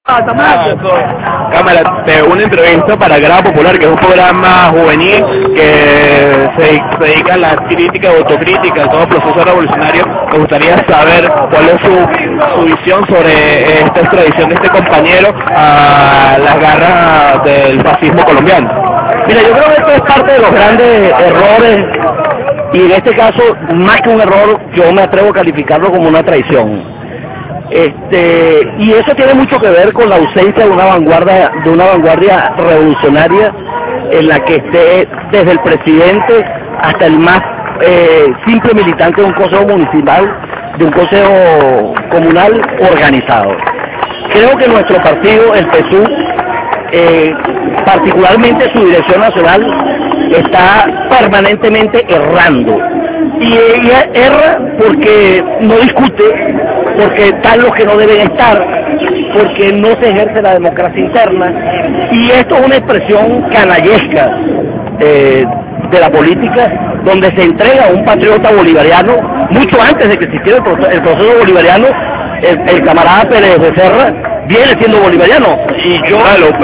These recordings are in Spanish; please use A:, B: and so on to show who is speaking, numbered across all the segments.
A: Cámara, de una entrevista para Grada Popular, que es un programa juvenil que se dedica a la crítica y autocrítica de todo proceso revolucionario. Me gustaría saber cuál es su visión sobre esta extradición de este compañero a las garras del fascismo colombiano.
B: Mira, yo creo que esto es parte de los grandes errores, y en este caso, más que un error, yo me atrevo a calificarlo como una traición. Y eso tiene mucho que ver con la ausencia de una vanguardia revolucionaria en la que esté desde el presidente hasta el más simple militante de un consejo municipal, de un consejo comunal organizado. Creo que nuestro partido, el PSUV, particularmente su dirección nacional, está permanentemente errando. Y ella erra porque no discute, porque están los que no deben estar, porque no se ejerce la democracia interna, y esto es una expresión canallesca de la política, donde se entrega a un patriota bolivariano, mucho antes de que existiera el proceso bolivariano. El camarada Pérez Becerra viene siendo bolivariano, y yo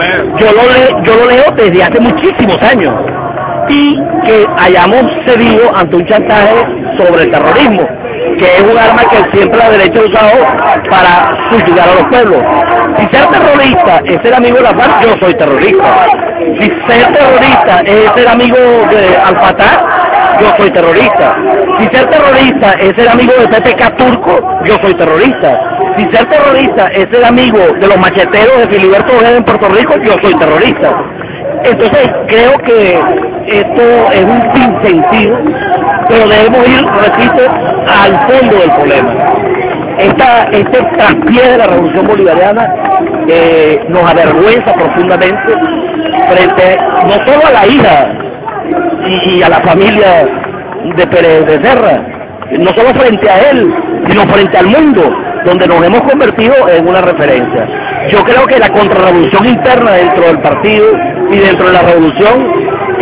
B: lo leo desde hace muchísimos años, y que hayamos cedido ante un chantaje sobre el terrorismo, que es un arma que siempre la derecha ha usado para subyugar a los pueblos. Si ser terrorista es ser amigo de la FARC, yo soy terrorista. Si ser terrorista es ser amigo de Al-Fatah, yo soy terrorista. Si ser terrorista es ser amigo del PPK turco, yo soy terrorista. Si ser terrorista es ser amigo de los macheteros de Filiberto Ojeda en Puerto Rico, yo soy terrorista. Entonces creo que esto es un sinsentido, pero debemos ir, repito, al fondo del problema. Este traspié de la revolución bolivariana nos avergüenza profundamente frente no solo a la hija y a la familia de Pérez Becerra, no solo frente a él, sino frente al mundo, donde nos hemos convertido en una referencia. Yo creo que la contrarrevolución interna dentro del partido y dentro de la revolución,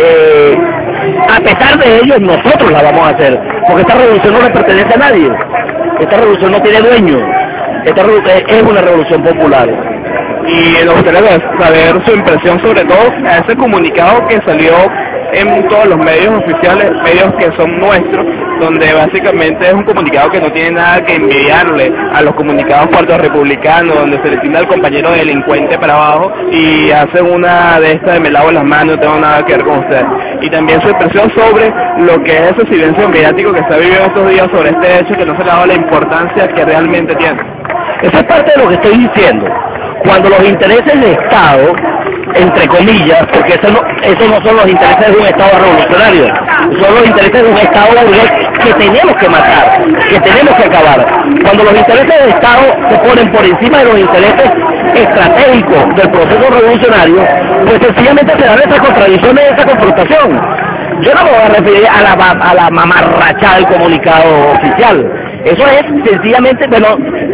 B: a pesar de ellos, nosotros la vamos a hacer, porque esta revolución no le pertenece a nadie, esta revolución no tiene dueño, esta es una revolución popular.
A: Y nos gustaría saber su impresión sobre todo a ese comunicado que salió en todos los medios oficiales, medios que son nuestros, donde básicamente es un comunicado que no tiene nada que envidiarle a los comunicados puertorrepublicanos, donde se le tiene al compañero delincuente para abajo y hacen una de estas de me lavo las manos, no tengo nada que ver con usted. Y también su impresión sobre lo que es ese silencio mediático que está viviendo estos días sobre este hecho, que no se le ha dado la importancia que realmente tiene.
B: Esa es parte de lo que estoy diciendo. Cuando los intereses de Estado, entre comillas, porque eso no son los intereses de un Estado revolucionario, son los intereses de un Estado burgués que tenemos que matar, que tenemos que acabar. Cuando los intereses del Estado se ponen por encima de los intereses estratégicos del proceso revolucionario, pues sencillamente se dan esas contradicciones, esa confrontación. Yo no me voy a referir a la mamarrachada del comunicado oficial. Eso es sencillamente, bueno,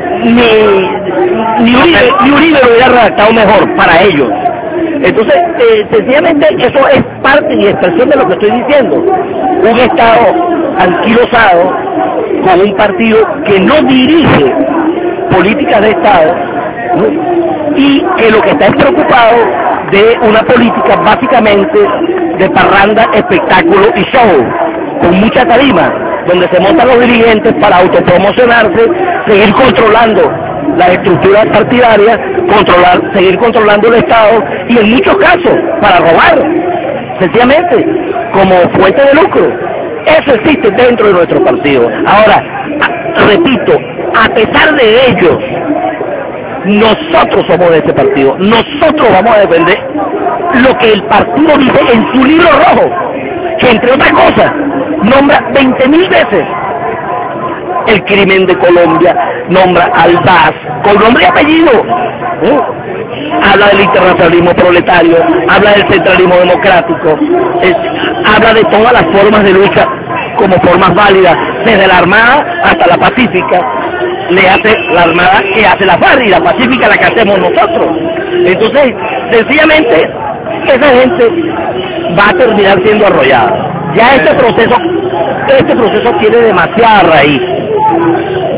B: ni Uribe lo hubiera redactado mejor para ellos. Entonces, sencillamente eso es parte y expresión de lo que estoy diciendo. Un Estado anquilosado con un partido que no dirige políticas de Estado, ¿no? Y que lo que está es preocupado de una política básicamente de parranda, espectáculo y show, con mucha tarima, donde se montan los dirigentes para autopromocionarse, seguir controlando las estructuras partidarias, seguir controlando el Estado, y en muchos casos para robar, sencillamente, como fuente de lucro. Eso existe dentro de nuestro partido. Ahora, repito, a pesar de ello, nosotros somos de este partido, nosotros vamos a defender lo que el partido dice en su libro rojo, que entre otras cosas nombra 20.000 veces el crimen de Colombia, nombra al BAS con nombre y apellido, habla del internacionalismo proletario, habla del centralismo democrático, habla de todas las formas de lucha como formas válidas, desde la armada hasta la pacífica. Le hace la armada que hace la FARC, y la pacífica la que hacemos nosotros. Entonces, sencillamente, esa gente va a terminar siendo arrollada. Ya este proceso tiene demasiada raíz.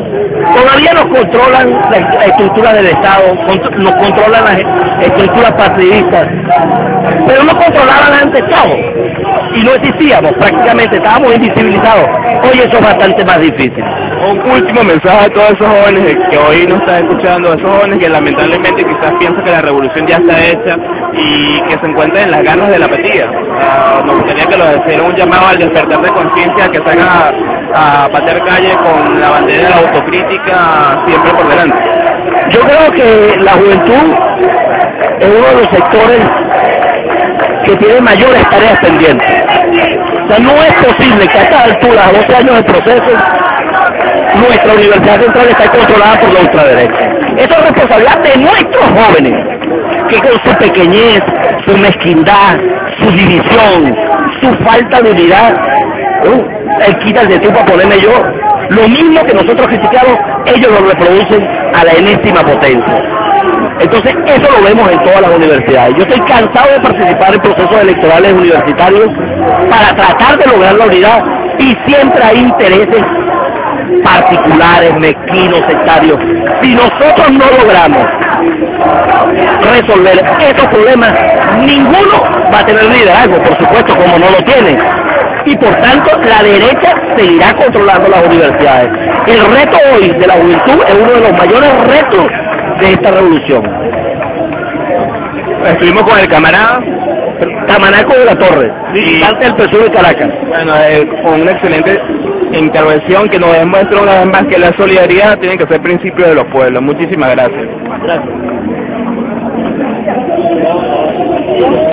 B: Todavía nos controlan la estructura del Estado, nos controlan las estructuras partidistas, pero no controlaban antes todo, y no existíamos, prácticamente estábamos invisibilizados. Hoy eso es bastante más difícil.
A: Un último mensaje a todos esos jóvenes que hoy nos están escuchando, esos jóvenes que lamentablemente quizás piensan que la revolución ya está hecha y que se encuentran en las ganas de la apatía. Nos gustaría que lo hicieran un llamado al despertar de conciencia, que salgan a patear calle con la bandera de la autocrítica siempre por delante.
B: Yo creo que la juventud es uno de los sectores que tiene mayores tareas pendientes. O sea, no es posible que a esta altura, a 12 años de proceso, nuestra Universidad Central está controlada por la ultraderecha. Eso es responsabilidad de nuestros jóvenes, que con su pequeñez, su mezquindad, su división, su falta de unidad, él quita el de tú para ponerme yo, lo mismo que nosotros criticamos, ellos lo reproducen a la enésima potencia. Entonces eso lo vemos en todas las universidades. Yo estoy cansado de participar en procesos electorales universitarios para tratar de lograr la unidad, y siempre hay intereses particulares, mezquinos, sectarios. Si nosotros no logramos resolver esos problemas, ninguno va a tener liderazgo, por supuesto, como no lo tiene. Y por tanto, la derecha seguirá controlando las universidades. El reto hoy de la juventud es uno de los mayores retos de esta revolución.
A: Estuvimos con el camarada
B: Tamanaco de la Torre, visitante del PSUV de Caracas.
A: Bueno, con una excelente intervención que nos demuestra una vez más que la solidaridad tiene que ser principio de los pueblos. Muchísimas gracias.
B: Gracias.